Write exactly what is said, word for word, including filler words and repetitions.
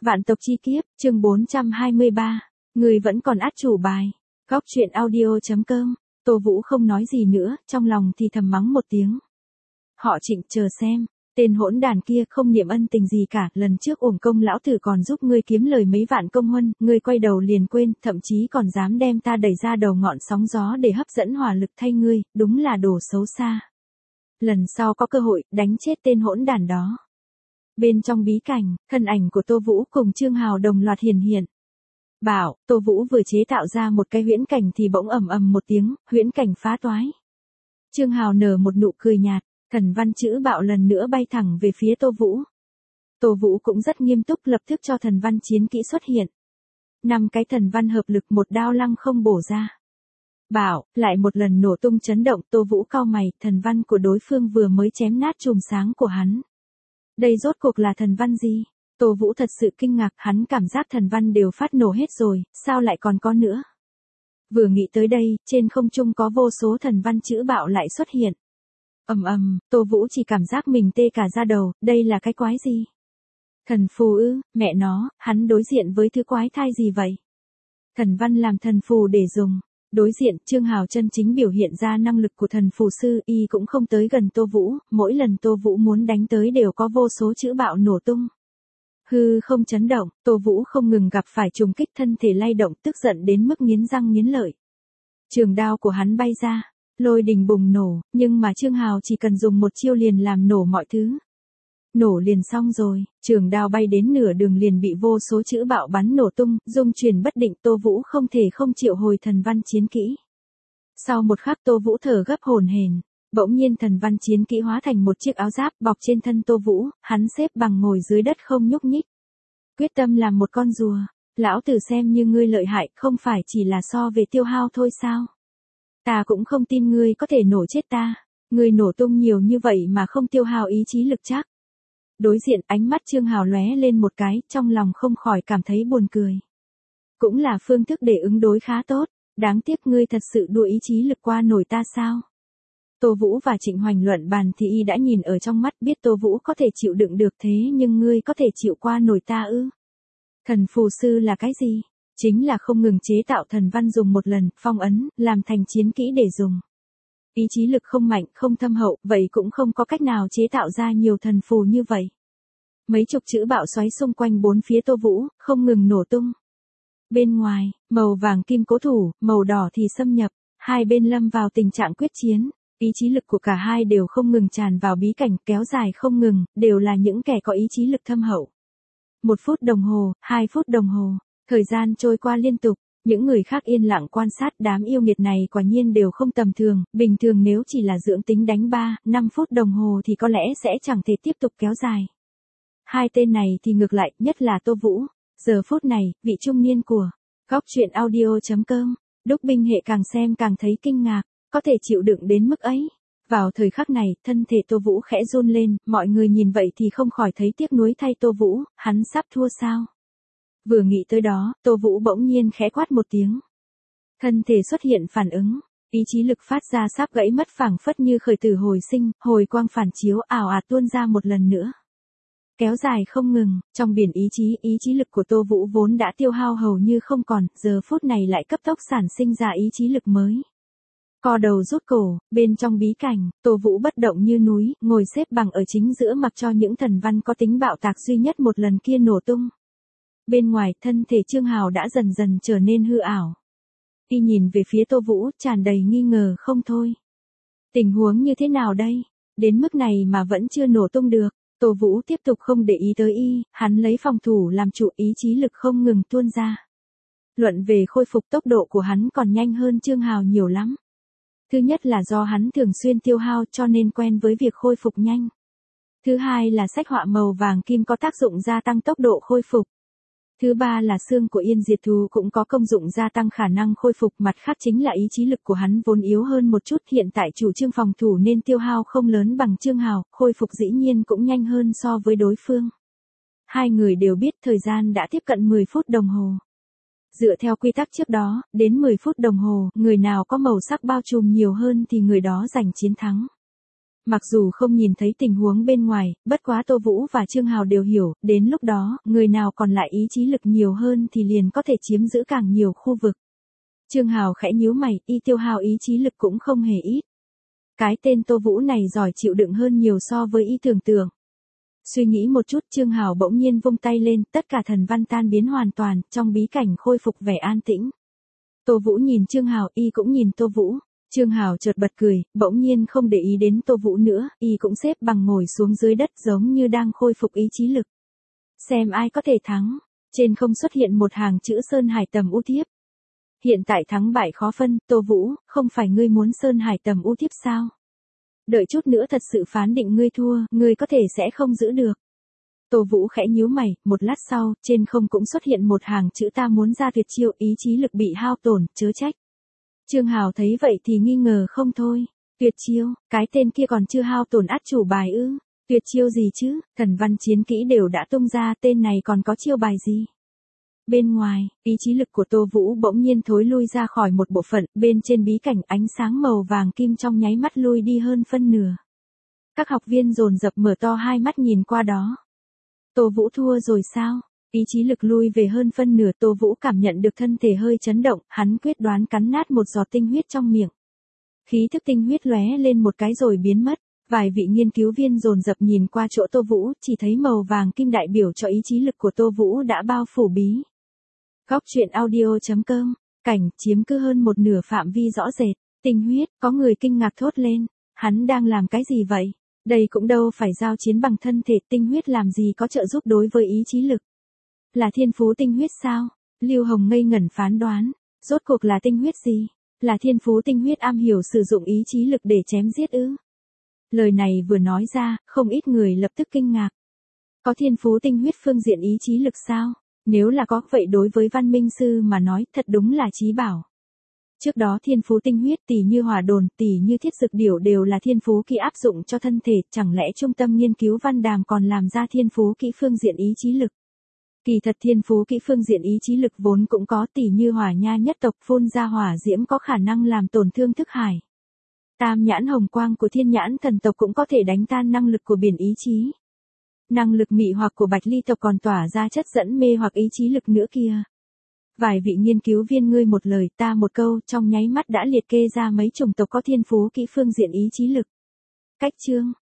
Vạn tộc chi kiếp, chương bốn trăm hai mươi ba. Người vẫn còn át chủ bài. Góc truyện audio chấm com. Tô Vũ không nói gì nữa, trong lòng thì thầm mắng một tiếng. Họ Trịnh, chờ xem. Tên hỗn đàn kia không niệm ân tình gì cả, lần trước uổng công lão tử còn giúp ngươi kiếm lời mấy vạn công huân, ngươi quay đầu liền quên, thậm chí còn dám đem ta đẩy ra đầu ngọn sóng gió để hấp dẫn hỏa lực thay ngươi, đúng là đồ xấu xa. Lần sau có cơ hội, đánh chết tên hỗn đàn đó. Bên trong bí cảnh, thân ảnh của Tô Vũ cùng Trương Hào đồng loạt hiển hiện. Bảo, Tô Vũ vừa chế tạo ra một cái huyễn cảnh thì bỗng ầm ầm một tiếng, huyễn cảnh phá toái. Trương Hào nở một nụ cười nhạt, thần văn chữ bạo lần nữa bay thẳng về phía Tô Vũ. Tô Vũ cũng rất nghiêm túc lập tức cho thần văn chiến kỹ xuất hiện. Năm cái thần văn hợp lực một đao lăng không bổ ra. Bảo, lại một lần nổ tung chấn động. Tô Vũ cau mày, thần văn của đối phương vừa mới chém nát chùm sáng của hắn. Đây rốt cuộc là thần văn gì? Tô Vũ thật sự kinh ngạc, hắn cảm giác thần văn đều phát nổ hết rồi, sao lại còn có nữa? Vừa nghĩ tới đây, trên không trung có vô số thần văn chữ bạo lại xuất hiện. Ầm ầm, Tô Vũ chỉ cảm giác mình tê cả da đầu, đây là cái quái gì? Thần phù ư, mẹ nó, hắn đối diện với thứ quái thai gì vậy? Thần văn làm thần phù để dùng. Đối diện, Trương Hào chân chính biểu hiện ra năng lực của thần phù sư, y cũng không tới gần Tô Vũ, mỗi lần Tô Vũ muốn đánh tới đều có vô số chữ bạo nổ tung. Hư không chấn động, Tô Vũ không ngừng gặp phải trùng kích, thân thể lay động, tức giận đến mức nghiến răng nghiến lợi. Trường đao của hắn bay ra, lôi đình bùng nổ, nhưng mà Trương Hào chỉ cần dùng một chiêu liền làm nổ mọi thứ. Nổ liền xong rồi, trường đao bay đến nửa đường liền bị vô số chữ bạo bắn nổ tung, dung chuyển bất định. Tô Vũ không thể không triệu hồi thần văn chiến kỹ. Sau một khắc Tô Vũ thở gấp hổn hển, bỗng nhiên thần văn chiến kỹ hóa thành một chiếc áo giáp bọc trên thân Tô Vũ, hắn xếp bằng ngồi dưới đất không nhúc nhích. Quyết tâm làm một con rùa, lão tử xem như ngươi lợi hại, không phải chỉ là so về tiêu hao thôi sao? Ta cũng không tin ngươi có thể nổ chết ta, ngươi nổ tung nhiều như vậy mà không tiêu hao ý chí lực chắc. Đối diện, ánh mắt Trương Hào lóe lên một cái, trong lòng không khỏi cảm thấy buồn cười. Cũng là phương thức để ứng đối khá tốt, đáng tiếc ngươi thật sự đua ý chí lực qua nổi ta sao? Tô Vũ và Trịnh Hoành luận bàn thì y đã nhìn ở trong mắt, biết Tô Vũ có thể chịu đựng được, thế nhưng ngươi có thể chịu qua nổi ta ư? Thần phù sư là cái gì? Chính là không ngừng chế tạo thần văn dùng một lần, phong ấn, làm thành chiến kỹ để dùng. Ý chí lực không mạnh, không thâm hậu, vậy cũng không có cách nào chế tạo ra nhiều thần phù như vậy. Mấy chục chữ bạo xoáy xung quanh bốn phía Tô Vũ, không ngừng nổ tung. Bên ngoài, màu vàng kim cố thủ, màu đỏ thì xâm nhập, hai bên lâm vào tình trạng quyết chiến. Ý chí lực của cả hai đều không ngừng tràn vào bí cảnh, kéo dài không ngừng, đều là những kẻ có ý chí lực thâm hậu. Một phút đồng hồ, hai phút đồng hồ, thời gian trôi qua liên tục. Những người khác yên lặng quan sát, đám yêu nghiệt này quả nhiên đều không tầm thường, bình thường nếu chỉ là dưỡng tính đánh ba, năm phút đồng hồ thì có lẽ sẽ chẳng thể tiếp tục kéo dài. Hai tên này thì ngược lại, nhất là Tô Vũ. Giờ phút này, vị trung niên của Góc truyện audio chấm com, Đúc Binh Hệ càng xem càng thấy kinh ngạc, có thể chịu đựng đến mức ấy. Vào thời khắc này, thân thể Tô Vũ khẽ run lên, mọi người nhìn vậy thì không khỏi thấy tiếc nuối thay Tô Vũ, hắn sắp thua sao? Vừa nghĩ tới đó, Tô Vũ bỗng nhiên khẽ quát một tiếng. Thân thể xuất hiện phản ứng, ý chí lực phát ra sắp gãy mất, phảng phất như khởi tử hồi sinh, hồi quang phản chiếu ảo ạt tuôn ra một lần nữa. Kéo dài không ngừng, trong biển ý chí, ý chí lực của Tô Vũ vốn đã tiêu hao hầu như không còn, giờ phút này lại cấp tốc sản sinh ra ý chí lực mới. Co đầu rút cổ, bên trong bí cảnh, Tô Vũ bất động như núi, ngồi xếp bằng ở chính giữa mặc cho những thần văn có tính bạo tạc duy nhất một lần kia nổ tung. Bên ngoài, thân thể Trương Hào đã dần dần trở nên hư ảo. Y nhìn về phía Tô Vũ, tràn đầy nghi ngờ không thôi. Tình huống như thế nào đây? Đến mức này mà vẫn chưa nổ tung được. Tô Vũ tiếp tục không để ý tới y, hắn lấy phòng thủ làm chủ, ý chí lực không ngừng tuôn ra. Luận về khôi phục, tốc độ của hắn còn nhanh hơn Trương Hào nhiều lắm. Thứ nhất là do hắn thường xuyên tiêu hao cho nên quen với việc khôi phục nhanh. Thứ hai là sách họa màu vàng kim có tác dụng gia tăng tốc độ khôi phục. Thứ ba là xương của Yên Diệt Thú cũng có công dụng gia tăng khả năng khôi phục, mặt khác chính là ý chí lực của hắn vốn yếu hơn một chút, hiện tại chủ trương phòng thủ nên tiêu hao không lớn bằng Trương Hào, khôi phục dĩ nhiên cũng nhanh hơn so với đối phương. Hai người đều biết thời gian đã tiếp cận mười phút đồng hồ. Dựa theo quy tắc trước đó, đến mười phút đồng hồ, người nào có màu sắc bao trùm nhiều hơn thì người đó giành chiến thắng. Mặc dù không nhìn thấy tình huống bên ngoài, bất quá Tô Vũ và Trương Hào đều hiểu, đến lúc đó, người nào còn lại ý chí lực nhiều hơn thì liền có thể chiếm giữ càng nhiều khu vực. Trương Hào khẽ nhíu mày, y tiêu hao ý chí lực cũng không hề ít. Cái tên Tô Vũ này giỏi chịu đựng hơn nhiều so với y tưởng tượng. Suy nghĩ một chút, Trương Hào bỗng nhiên vung tay lên, tất cả thần văn tan biến hoàn toàn, trong bí cảnh khôi phục vẻ an tĩnh. Tô Vũ nhìn Trương Hào, y cũng nhìn Tô Vũ. Trương Hào chợt bật cười, bỗng nhiên không để ý đến Tô Vũ nữa, y cũng xếp bằng ngồi xuống dưới đất giống như đang khôi phục ý chí lực. Xem ai có thể thắng. Trên không xuất hiện một hàng chữ Sơn Hải Tầm U Thiếp. Hiện tại thắng bại khó phân, Tô Vũ, không phải ngươi muốn Sơn Hải Tầm U Thiếp sao? Đợi chút nữa thật sự phán định ngươi thua, ngươi có thể sẽ không giữ được. Tô Vũ khẽ nhíu mày, một lát sau, trên không cũng xuất hiện một hàng chữ ta muốn ra tuyệt chiêu, ý chí lực bị hao tổn, chớ trách. Trương Hào thấy vậy thì nghi ngờ không thôi. Tuyệt chiêu, cái tên kia còn chưa hao tổn át chủ bài ư? Tuyệt chiêu gì chứ, thần văn chiến kỹ đều đã tung ra, tên này còn có chiêu bài gì? Bên ngoài, ý chí lực của Tô Vũ bỗng nhiên thối lui ra khỏi một bộ phận, bên trên bí cảnh ánh sáng màu vàng kim trong nháy mắt lui đi hơn phân nửa. Các học viên dồn dập mở to hai mắt nhìn qua đó. Tô Vũ thua rồi sao? Ý chí lực lui về hơn phân nửa, Tô Vũ cảm nhận được thân thể hơi chấn động, hắn quyết đoán cắn nát một giọt tinh huyết trong miệng. Khí thức tinh huyết lóe lên một cái rồi biến mất, vài vị nghiên cứu viên dồn dập nhìn qua chỗ Tô Vũ, chỉ thấy màu vàng kim đại biểu cho ý chí lực của Tô Vũ đã bao phủ bí. Góc truyện audio chấm com, cảnh chiếm cứ hơn một nửa phạm vi rõ rệt, tinh huyết, có người kinh ngạc thốt lên, hắn đang làm cái gì vậy? Đây cũng đâu phải giao chiến bằng thân thể, tinh huyết làm gì có trợ giúp đối với ý chí lực. Là thiên phú tinh huyết sao? Lưu Hồng ngây ngẩn phán đoán, rốt cuộc là tinh huyết gì? Là thiên phú tinh huyết am hiểu sử dụng ý chí lực để chém giết ư? Lời này vừa nói ra, không ít người lập tức kinh ngạc. Có thiên phú tinh huyết phương diện ý chí lực sao? Nếu là có, vậy đối với văn minh sư mà nói, thật đúng là chí bảo. Trước đó thiên phú tinh huyết tỷ như hỏa đồn, tỷ như thiết dược điểu đều là thiên phú kỹ áp dụng cho thân thể, chẳng lẽ trung tâm nghiên cứu văn đàm còn làm ra thiên phú kỹ phương diện ý chí lực? Kỳ thật thiên phú kỹ phương diện ý chí lực vốn cũng có, tỷ như hỏa nha nhất tộc phun ra hỏa diễm có khả năng làm tổn thương thức hải. Tam nhãn hồng quang của thiên nhãn thần tộc cũng có thể đánh tan năng lực của biển ý chí. Năng lực mị hoặc của bạch ly tộc còn tỏa ra chất dẫn mê hoặc ý chí lực nữa kia. Vài vị nghiên cứu viên ngươi một lời ta một câu trong nháy mắt đã liệt kê ra mấy chủng tộc có thiên phú kỹ phương diện ý chí lực. Cách chương